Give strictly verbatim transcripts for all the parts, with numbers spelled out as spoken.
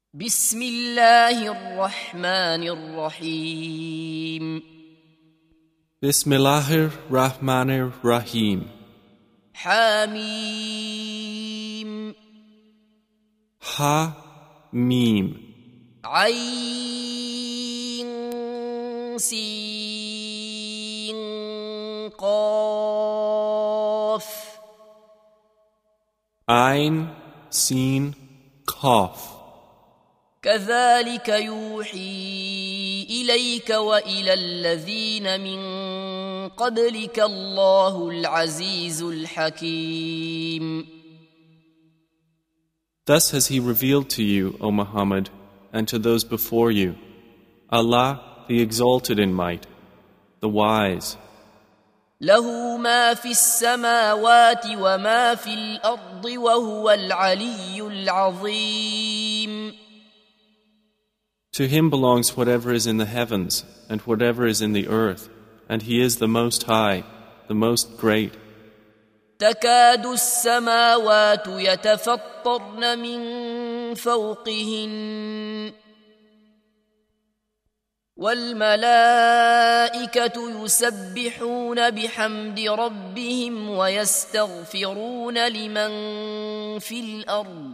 بسم الله الرحمن الرحيم Bismillahir Rahmanir Rahim. حميم Ha Mim. عين سين قاف Ein Sin Qaf. كذلك يوحي إليك وإلى الذين من قبلك الله العزيز الحكيم. Thus has He revealed to you, O Muhammad, and to those before you, Allah, the exalted in might, the wise. له ما في السماوات وما في الأرض وهو العلي العظيم. To Him belongs whatever is in the heavens and whatever is in the earth, and He is the Most High, the Most Great. تكاد السماوات يتفطرن من فوقهن والملائكة يسبحون بحمد ربهم ويستغفرون لمن في الأرض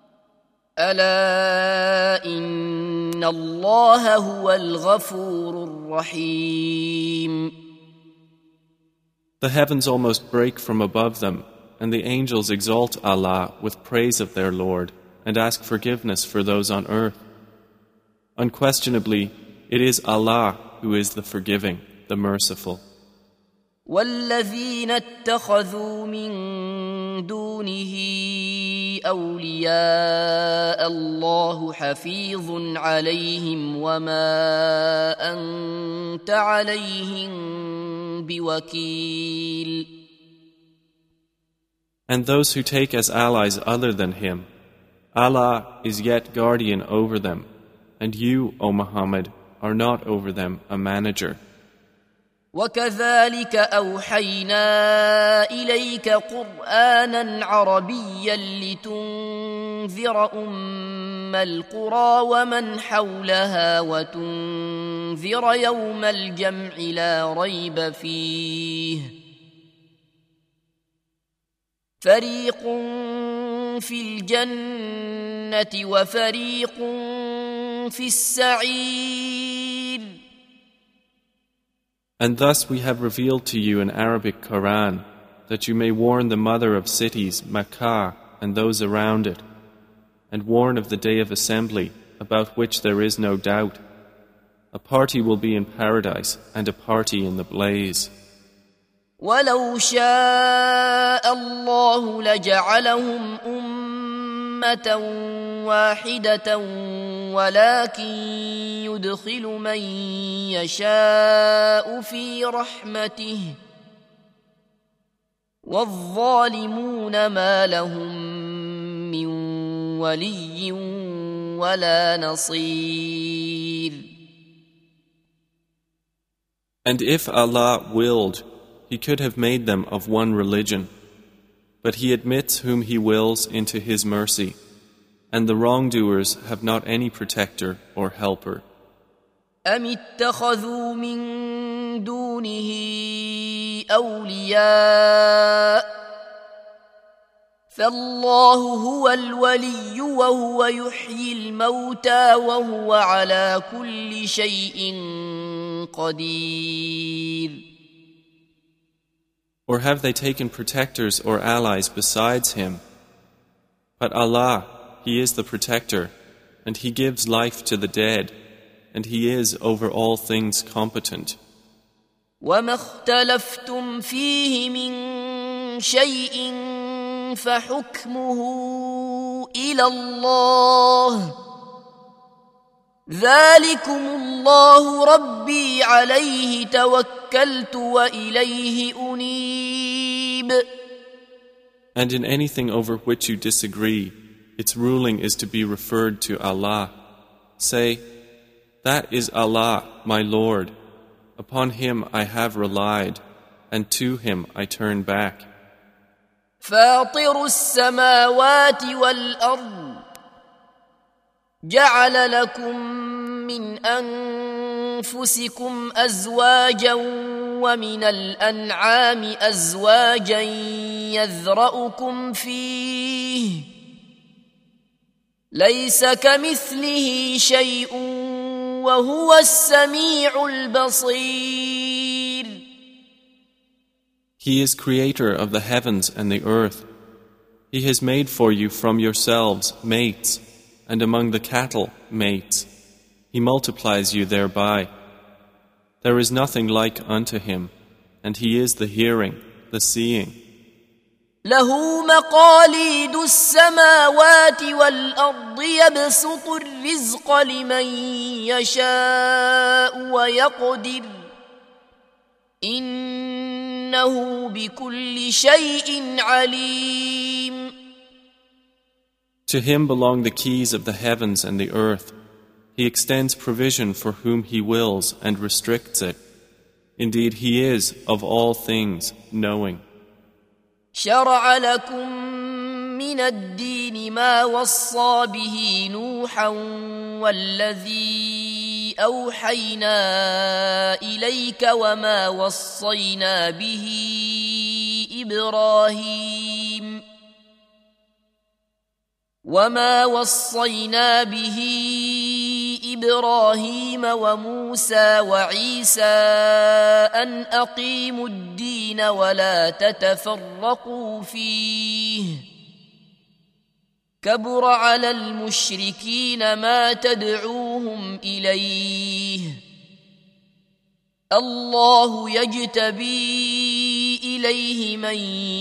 ألا إن الله هو الغفور الرحيم. The heavens almost break from above them, and the angels exalt Allah with praise of their Lord and ask forgiveness for those on earth. Unquestionably, it is Allah who is the forgiving, the merciful. والذين اتخذوا من دونه أولياء الله حفيظ عليهم وما أنت عليهم بوكيل. And those who take as allies other than Him, Allah is yet guardian over them, and you, O Muhammad, are not over them a manager. وكذلك أوحينا إليك قرآنا عربيا لتنذر أم القرى ومن حولها وتنذر يوم الجمع لا ريب فيه فريق في الجنة وفريق في السعير. And thus we have revealed to you an Arabic Quran, that you may warn the mother of cities, Makkah, and those around it, and warn of the day of assembly, about which there is no doubt. A party will be in paradise, and a party in the blaze. ولو شاء الله لجعلهم أمة واحدة ولكن يدخل من يشاء في رحمته والظالمون ما لهم من ولي ولا نصير. And if Allah willed, He could have made them of one religion, but He admits whom He wills into His mercy, and the wrongdoers have not any protector or helper. أم اتخذوا من دونه أولياء فالله هو الولي وهو يحيي الموتى وهو على كل شيء قدير. Or have they taken protectors or allies besides Him? But Allah, He is the protector, and He gives life to the dead, and He is over all things competent. وما اختلفتم فيه من شيء فحكمه إلى الله ذلكم الله ربي عليه توكلت وإليه أنيب. And in anything over which you disagree, its ruling is to be referred to Allah. Say, that is Allah, my Lord. Upon Him I have relied, and to Him I turn back. فاطر السماوات والأرض جعل لكم من أنفسكم أزواجا ومن الأنعام أزواجا يذرأكم فيه ليس كمثله شيء وهو السميع البصير. He is creator of the heavens and the earth. He has made for you from yourselves mates, and among the cattle mates. He multiplies you thereby. There is nothing like unto him, and he is the hearing, the seeing. له مقاليد السماوات والأرض يبسط الرزق لمن يشاء ويقدر إنه بكل شيء عليم. To him belong the keys of the heavens and the earth. He extends provision for whom he wills and restricts it. Indeed, he is of all things knowing. شرع لكم من الدين ما وصى به نوحا والذي أوحينا إليك وما وصينا به إبراهيم وما وصينا به إبراهيم وموسى وعيسى أن أقيموا الدين ولا تتفرقوا فيه كبر على المشركين ما تدعوهم إليه الله يجتبي إليه من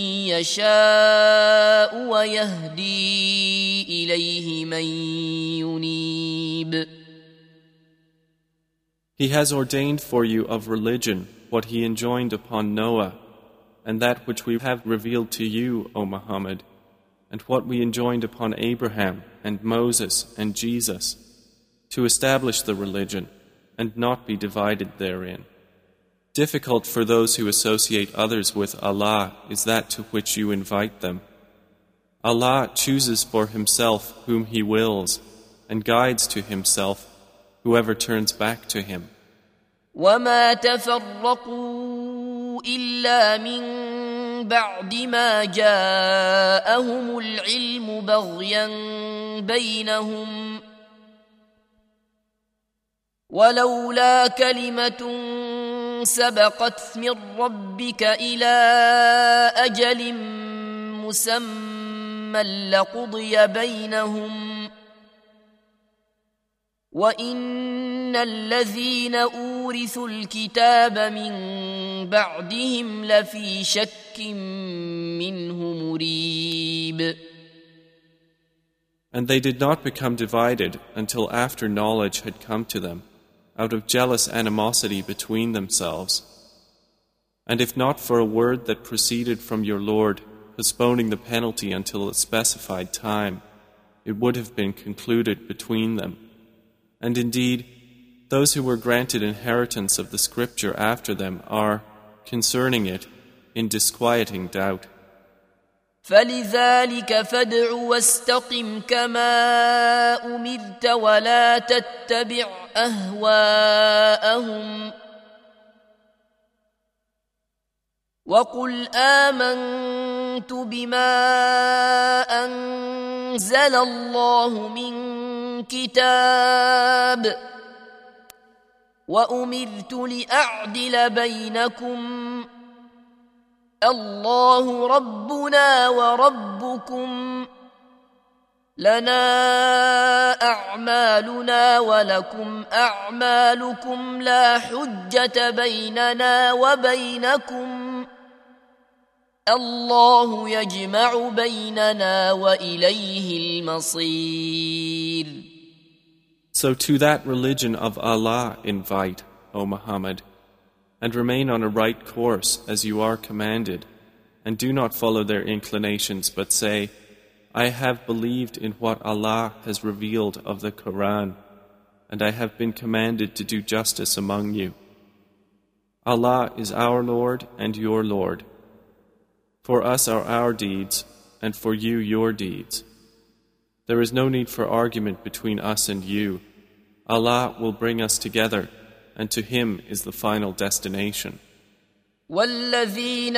يشاء ويهدي إليه من ينيب. He has ordained for you of religion what he enjoined upon Noah, and that which we have revealed to you, O Muhammad, and what we enjoined upon Abraham and Moses and Jesus, to establish the religion and not be divided therein. Difficult for those who associate others with Allah is that to which you invite them. Allah chooses for himself whom he wills and guides to himself whoever turns back to him. وَمَا تَفَرَّقُوا إِلَّا مِن بَعْدِ مَا جَاءَهُمُ الْعِلْمُ بَغْيًا بَيْنَهُمْ وَلَوْلَا كَلِمَةٌ سبقت من ربك إلى أجل مسمى لقضي بينهم وإن الذين أورثوا الكتاب من بعدهم لفي شك منه مريب. And they did not become divided until after knowledge had come to them, out of jealous animosity between themselves. And if not for a word that proceeded from your Lord, postponing the penalty until a specified time, it would have been concluded between them. And indeed, those who were granted inheritance of the scripture after them are, concerning it, in disquieting doubt. فلذلك فادع واستقم كما أمرت ولا تتبع أهواءهم وقل آمنت بما أنزل الله من كتاب وأمرت لأعدل بينكم الله ربنا وربكم لنا أعمالنا ولكم أعمالكم لا حجة بيننا وبينكم الله يجمع بيننا وإليه المصير. So to that religion of Allah invite, O Muhammad, and remain on a right course as you are commanded, and do not follow their inclinations, but say, I have believed in what Allah has revealed of the Quran, and I have been commanded to do justice among you. Allah is our Lord and your Lord. For us are our deeds, and for you your deeds. There is no need for argument between us and you. Allah will bring us together, and to Him is the final destination. والذين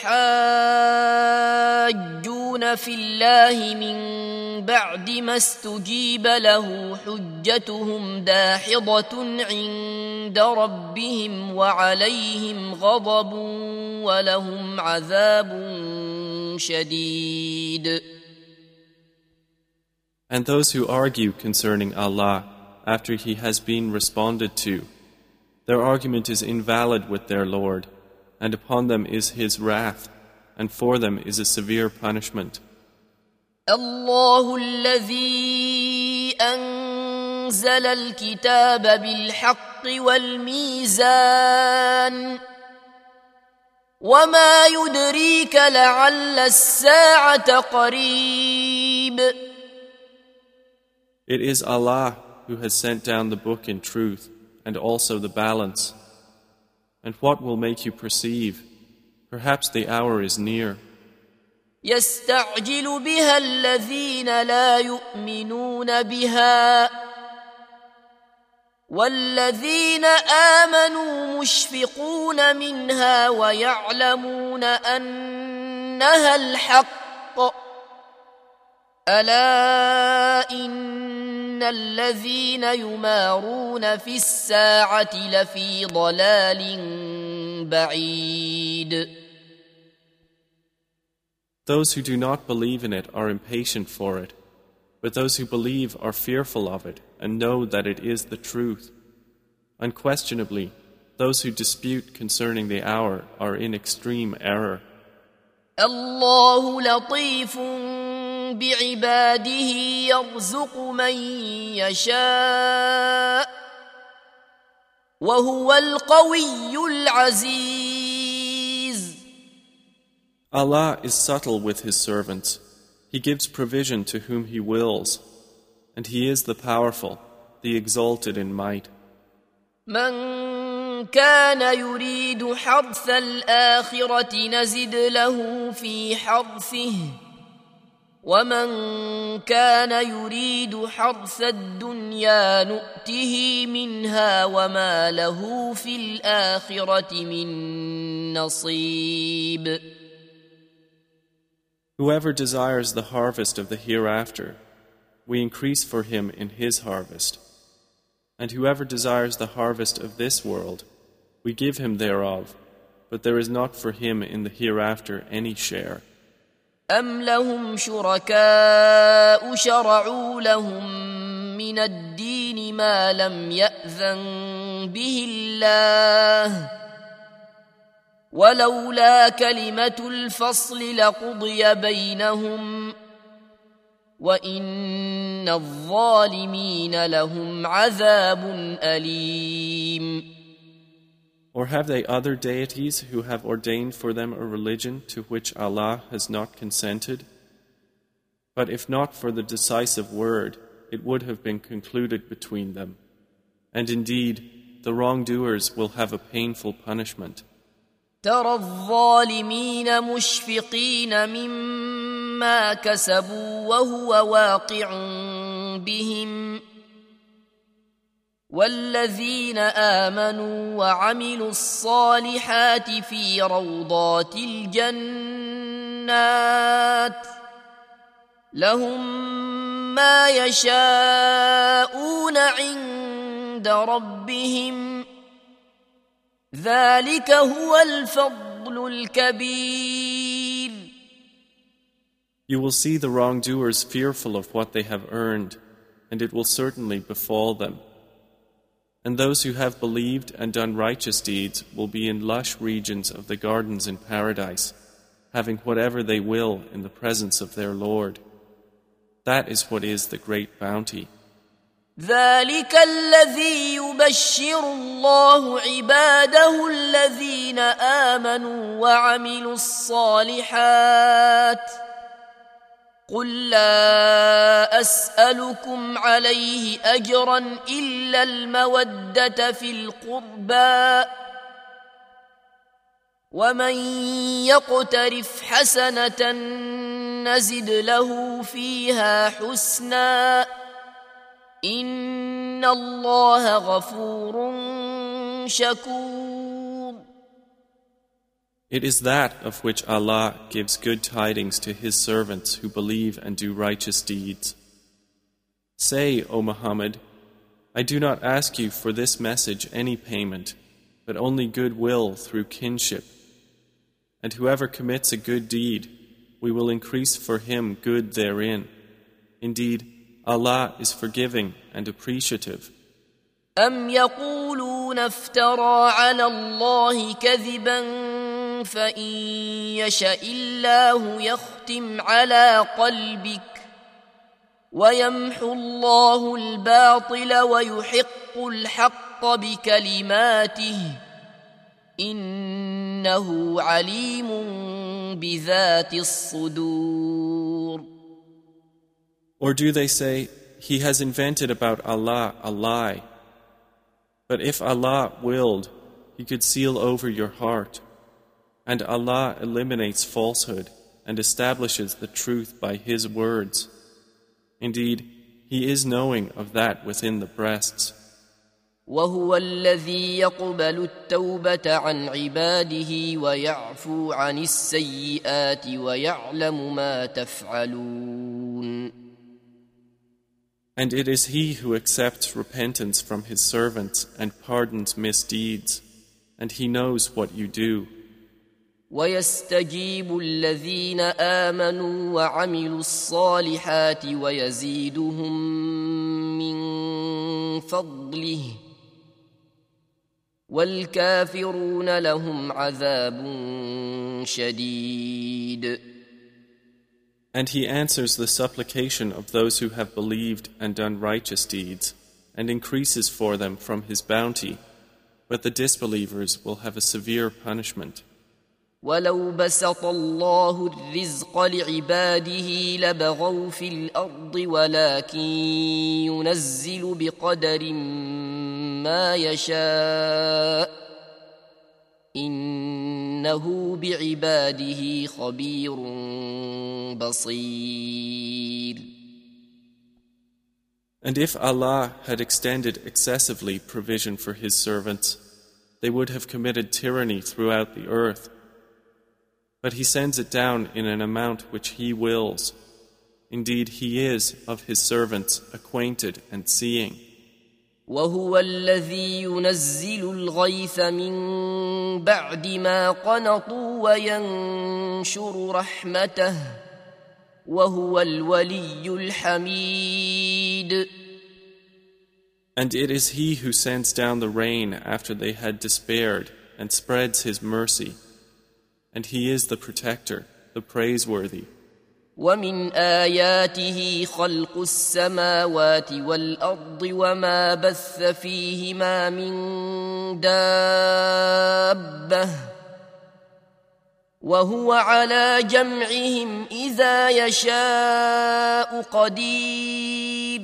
يحاجون في الله من بعد ما استجيب له حجتهم داحضة عند ربهم وعليهم غضب ولهم عذاب شديد. And those who argue concerning Allah after He has been responded to, their argument is invalid with their Lord, and upon them is His wrath, and for them is a severe punishment. الله الذي أنزل الكتاب بالحق والميزان وما يدريك لعل الساعة قريب. It is Allah who has sent down the book in truth and also the balance. And what will make you perceive? Perhaps the hour is near. يستعجل بها الذين لا يؤمنون بها والذين آمنوا مشفقون منها ويعلمون أنها الحق ألا إن الذين يمارون في الساعة لفي ضلال بعيد. Those who do not believe in it are impatient for it, but those who believe are fearful of it and know that it is the truth. Unquestionably, those who dispute concerning the hour are in extreme error. الله لطيف بعباده يرزق من يشاء وهو القوي العزيز. Allah is subtle with His servants. He gives provision to whom He wills, and He is the powerful, the exalted in might. من كان يريد حرث الآخرة نزد له في حرثه ومن كان يريد حرث الدنيا نؤته منها وما له في الآخرة من نصيب. Whoever desires the harvest of the hereafter, we increase for him in his harvest. And whoever desires the harvest of this world, we give him thereof, but there is not for him in the hereafter any share. أم لهم شركاء شرعوا لهم من الدين ما لم يأذن به الله ولولا كلمة الفصل لقضي بينهم وإن الظالمين لهم عذاب أليم. Or have they other deities who have ordained for them a religion to which Allah has not consented? But if not for the decisive word, it would have been concluded between them. And indeed, the wrongdoers will have a painful punishment. ترى الظالمين مشفقين مما كسبوا وهو واقع بهم والذين آمنوا وعملوا الصالحات في روضات الجنات لهم ما يشاءون عند ربهم ذلك هو الفضل الكبير. You will see the wrongdoers fearful of what they have earned, and it will certainly befall them. And those who have believed and done righteous deeds will be in lush regions of the gardens in paradise, having whatever they will in the presence of their Lord. That is what is the great bounty. ذلك الذي يبشر الله عباده الذين آمنوا وعملوا الصالحات قل لا أسألكم عليه أجرا إلا المودة في القربى ومن يقترف حسنة نزد له فيها حسنا إن الله غفور شكور. It is that of which Allah gives good tidings to His servants who believe and do righteous deeds. Say, O Muhammad, I do not ask you for this message any payment, but only goodwill through kinship. And whoever commits a good deed, we will increase for him good therein. Indeed, Allah is forgiving and appreciative. أم يقولون افترى على الله كذبا فإن يشأ الله يختم على قلبك ويمحو الله الباطل ويحق الحق بكلماته إنه عليم بذات الصدور. Or do they say, He has invented about Allah a lie? But if Allah willed, He could seal over your heart. And Allah eliminates falsehood and establishes the truth by His words. Indeed, He is knowing of that within the breasts. وهو الذي يقبل التوبة عن عباده ويعفو عن السيئات ويعلم ما تفعلون. And it is He who accepts repentance from His servants and pardons misdeeds, and He knows what you do. ويستجيب الذين آمنوا وعملوا الصالحات ويزيدهم من فضله والكافرون لهم عذاب شديد. And He answers the supplication of those who have believed and done righteous deeds, and increases for them from His bounty, but the disbelievers will have a severe punishment. ولو بسط الله الرزق لعباده لبغوا في الأرض ولكن ينزل بقدر ما يشاء إنه بعباده خبير بصير. And if Allah had extended excessively provision for His servants, they would have committed tyranny throughout the earth. But He sends it down in an amount which He wills. Indeed, He is of His servants acquainted and seeing. وهو الذي ينزل الغيث من بعد ما قنطوا وينشر رحمته وهو الولي الحميد. And it is He who sends down the rain after they had despaired and spreads His mercy. And He is the protector, the praiseworthy. ومن آياته خلق السماوات والأرض وما بث فيهما من دابة وهو على جمعهم إذا يشاء قدير.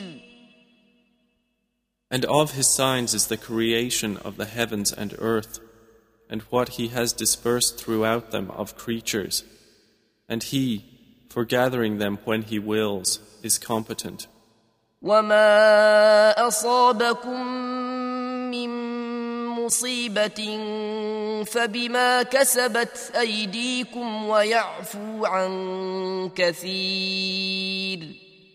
And of His signs is the creation of the heavens and earth, and what He has dispersed throughout them of creatures. And He, for gathering them when He wills, is competent. وما أصابكم من مصيبة فبما كسبت أيديكم ويعفو عن كثير.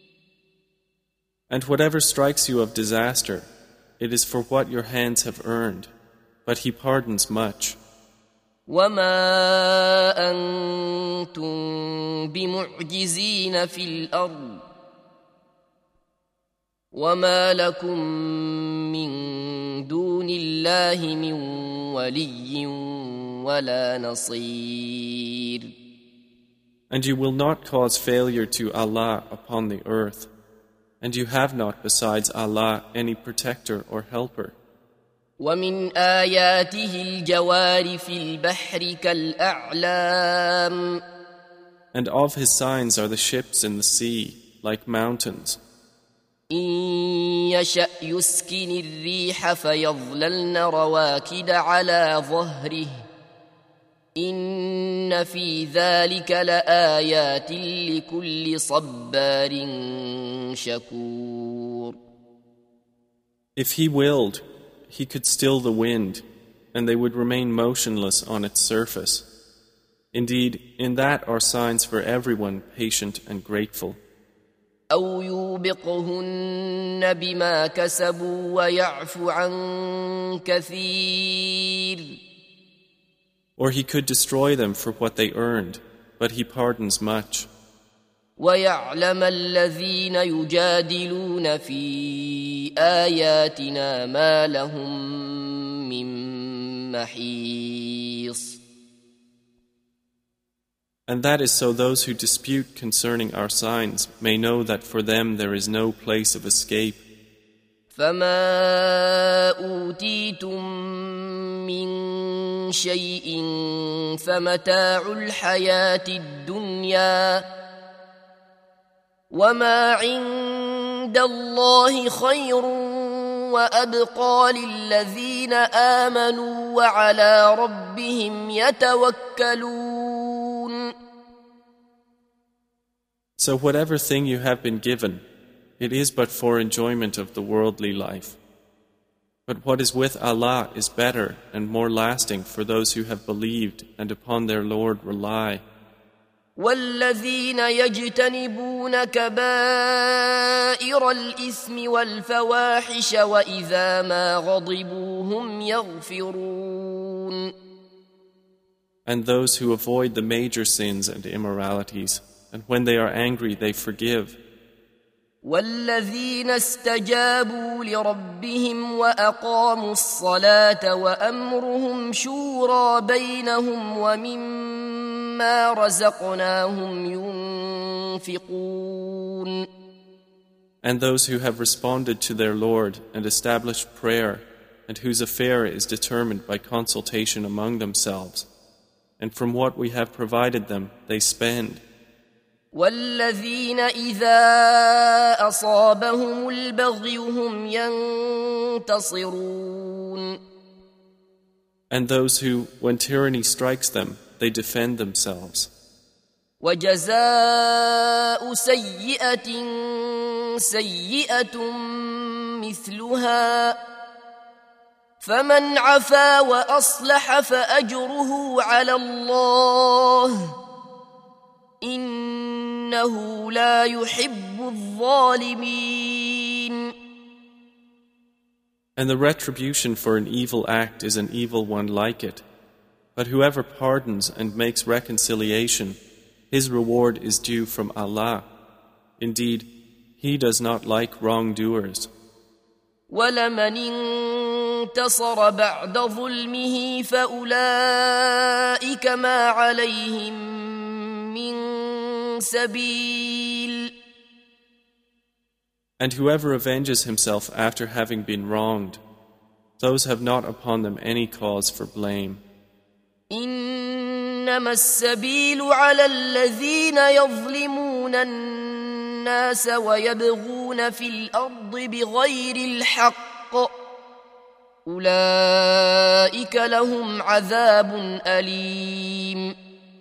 And whatever strikes you of disaster, it is for what your hands have earned, but He pardons much. وما أنتم بمعجزين في الأرض وما لكم من دون الله من ولي ولا نصير. And you will not cause failure to Allah upon the earth, and you have not besides Allah any protector or helper. ومن آياته الجوار في البحر كالأعلام. And of His signs are the ships in the sea, like mountains. إن يشأ يسكن الريح فيظللن رواكد على ظهره إن في ذلك لآيات لكل صبار شكور. If he willed, he could still the wind, and they would remain motionless on its surface. Indeed, in that are signs for everyone patient and grateful. أو يوبقهن بما كسبوا ويعفو عن كثير. Or he could destroy them for what they earned, but he pardons much. ويعلم الذين يجادلون في آياتنا ما لهم من محيص. And that is so those who dispute concerning our signs may know that for them there is no place of escape. فما أوتيتم من شيء فمتاع الحياة الدنيا وما عند الله خير وأبقى للذين آمنوا وعلى ربهم يتوكلون. So whatever thing you have been given, it is but for enjoyment of the worldly life. But what is with Allah is better and more lasting for those who have believed and upon their Lord rely. والذين يجتنبون كبائر الإثم والفواحش وإذا ما غضبوا هم يغفرون. And those who avoid the major sins and immoralities, and when they are angry they forgive. والذين استجابوا لربهم وأقاموا الصلاة وأمرهم شورى بينهم ومما رزقناهم ينفقون. And those who have responded to their Lord and established prayer, and whose affair is determined by consultation among themselves, and from what we have provided them they spend. والذين إذا أصابهم البغي هم ينتصرون. And those who, when tyranny strikes them, they defend themselves. وجزاء سيئة سيئة مثلها فمن عفا وأصلح فأجره على الله إنه لا يحب الظالمين. And the retribution for an evil act is an evil one like it. But whoever pardons and makes reconciliation, his reward is due from Allah. Indeed, He does not like wrongdoers. وَلَمَنِ انتصر بعد ظلمه فأولئك ما عليهم من سبيل. And whoever avenges himself after having been wronged, those have not upon them any cause for blame. إنما السبيل على الذين يظلمون الناس ويبغون في الأرض بغير الحق أولئك لهم عذاب أليم.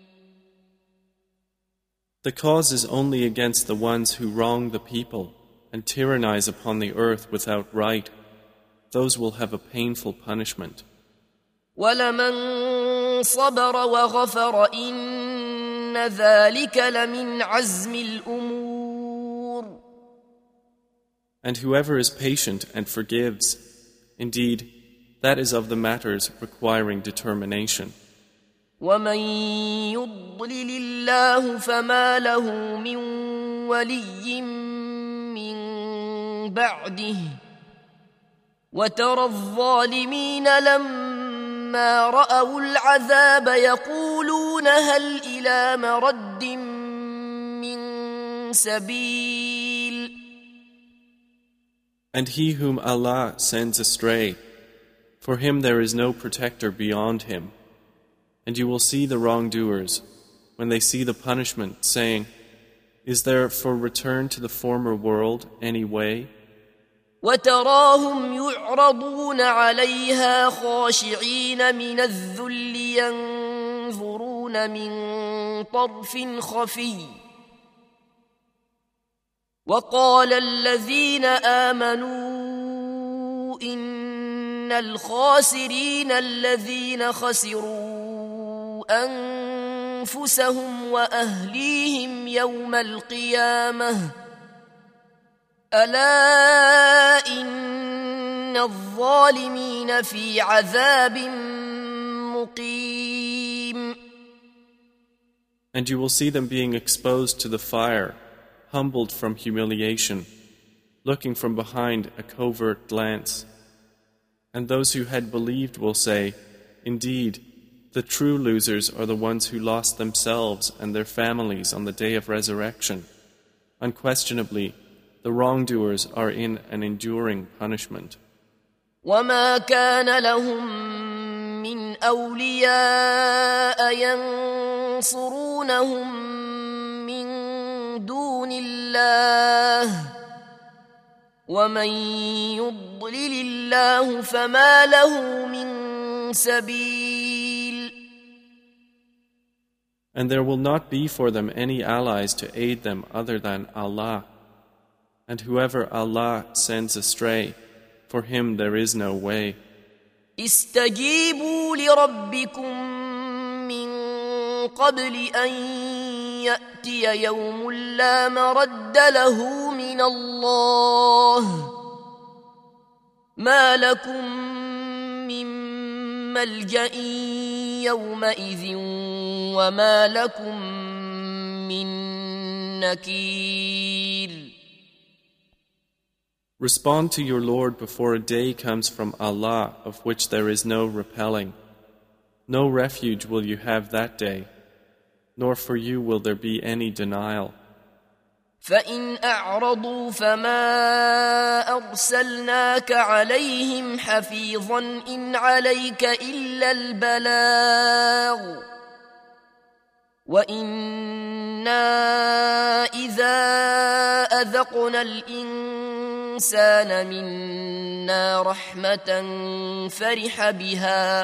The cause is only against the ones who wrong the people and tyrannize upon the earth without right. Those will have a painful punishment. وَلَمَنْ صَبَرَ وَغَفَرَ إِنَّ ذَلِكَ لَمِنْ عَزْمِ الْأُمُورِ. And whoever is patient and forgives, indeed, that is of the matters requiring determination. وَمَنْ يُضْلِلِ اللَّهُ فَمَا لَهُ مِنْ وَلِيٍّ مِّنْ بَعْدِهِ وَتَرَى الظَّالِمِينَ لَمَّا رَأَوُا الْعَذَابَ يَقُولُونَ هَلْ إِلَى مَرَدٍّ مِّنْ سَبِيلٍ. And he whom Allah sends astray, for him there is no protector beyond him. And you will see the wrongdoers, when they see the punishment, saying, Is there for return to the former world any way? وَتَرَاهُمْ يُعْرَضُونَ عَلَيْهَا خَاشِعِينَ مِنَ الذُّلِّ ينظرون من طرف خفي وقال الذين آمنوا إن الخاسرين الذين خسروا أنفسهم وأهليهم يوم القيامة ألا إن الظالمين في عذاب مقيم. And you will see them being exposed to the fire, humbled from humiliation, looking from behind a covert glance. And those who had believed will say, indeed, the true losers are the ones who lost themselves and their families on the day of resurrection. Unquestionably, the wrongdoers are in an enduring punishment. وَمَا كَانَ لَهُم مِّنْ أَوْلِيَاءَ يَنصُرُونَهُم مِّن دُونِ اللَّهِ وَمَن يُضْلِلِ اللَّهُ فَمَا لَهُ مِن سَبِيلٍ. And there will not be for them any allies to aid them other than Allah. And whoever Allah sends astray, for him there is no way. استجيبوا لربكم من قبل أن يأتي يوم لا مرد له من الله ما لكم من ملجأ يومئذ وما لكم من نكير. Respond to your Lord before a day comes from Allah of which there is no repelling. No refuge will you have that day, nor for you will there be any denial. فَإِنْ أَعْرَضُوا فَمَا أَرْسَلْنَاكَ عَلَيْهِمْ حَفِيظًا إِنْ عَلَيْكَ إِلَّا الْبَلَاغُ وَإِنَّا إِذَا أَذَقْنَا الْإِنسَانَ مِنَّا رَحْمَةً فَرِحَ بِهَا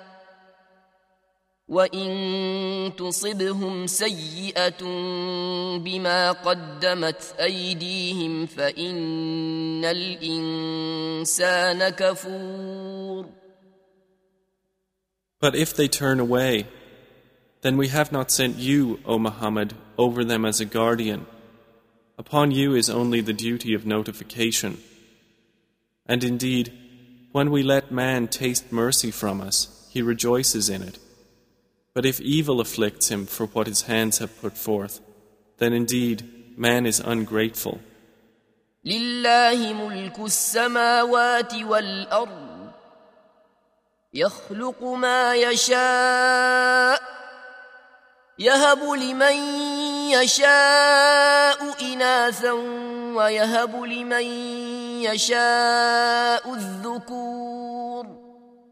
وَإِن تُصِبْهُمْ سَيِّئَةٌ بِمَا قَدَّمَتْ أَيْدِيهِمْ فَإِنَّ الْإِنسَانَ كَفُورٌ. But if they turn away, then we have not sent you, O Muhammad, over them as a guardian. Upon you is only the duty of notification. And indeed, when we let man taste mercy from us, he rejoices in it. But if evil afflicts him for what his hands have put forth, then indeed man is ungrateful. لله ملك السماوات والأرض يخلق ما يشاء يهب لمن يشاء إناثا ويهب لمن يشاء الذكور.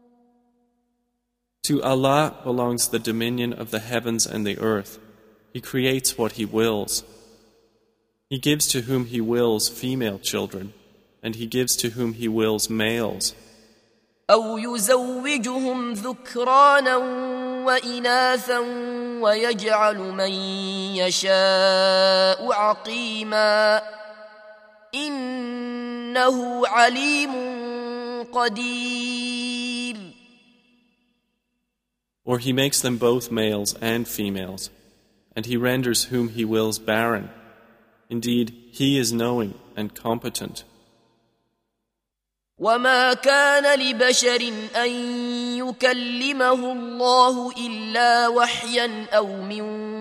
To Allah belongs the dominion of the heavens and the earth. He creates what He wills. He gives to whom He wills female children, and He gives to whom He wills males. أو يزوجهم ذكرانا وإناثا ويجعل من يشاء عقيما إنه عليم قدير. Or He makes them both males and females, and He renders whom He wills barren. Indeed, He is knowing and competent. وما كان لبشر أن يكلمه الله إلا وحيا أو من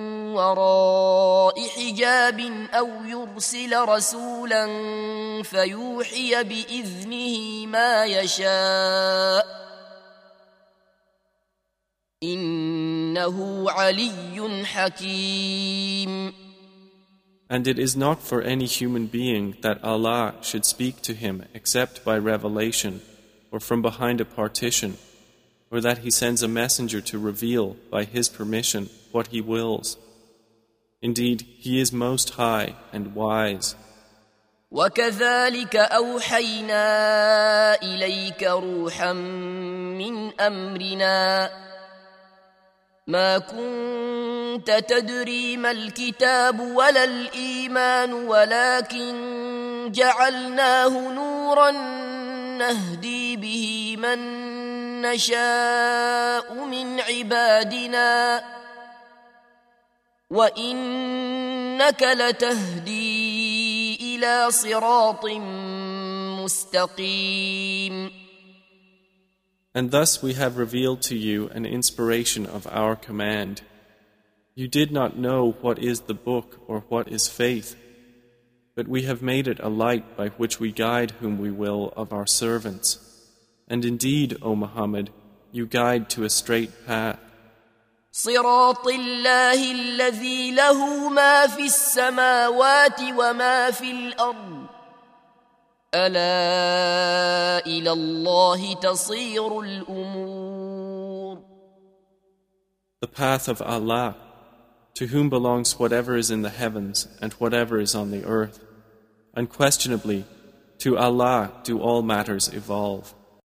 وراء حجاب أو يرسل رسولا فيوحي بإذنه ما يشاء إنه علي حكيم. And it is not for any human being that Allah should speak to him except by revelation or from behind a partition, or that He sends a messenger to reveal by His permission what He wills. Indeed, He is most high and wise. وكذلك أوحينا إليك روحا من أمرنا ما كنت تدري ما الكتاب ولا الإيمان ولكن جعلناه نورا نهدي به من نشاء من عبادنا وإنك لتهدي إلى صراط مستقيم. And thus we have revealed to you an inspiration of our command. You did not know what is the book or what is faith, but we have made it a light by which we guide whom we will of our servants. And indeed, O Muhammad, you guide to a straight path. صراط الله الذي له ما في السماوات وما في الأرض ألا إلى الله تصير الأمور. The path of Allah, to whom belongs whatever is in the heavens and whatever is on the earth. Unquestionably, to Allah do all matters evolve.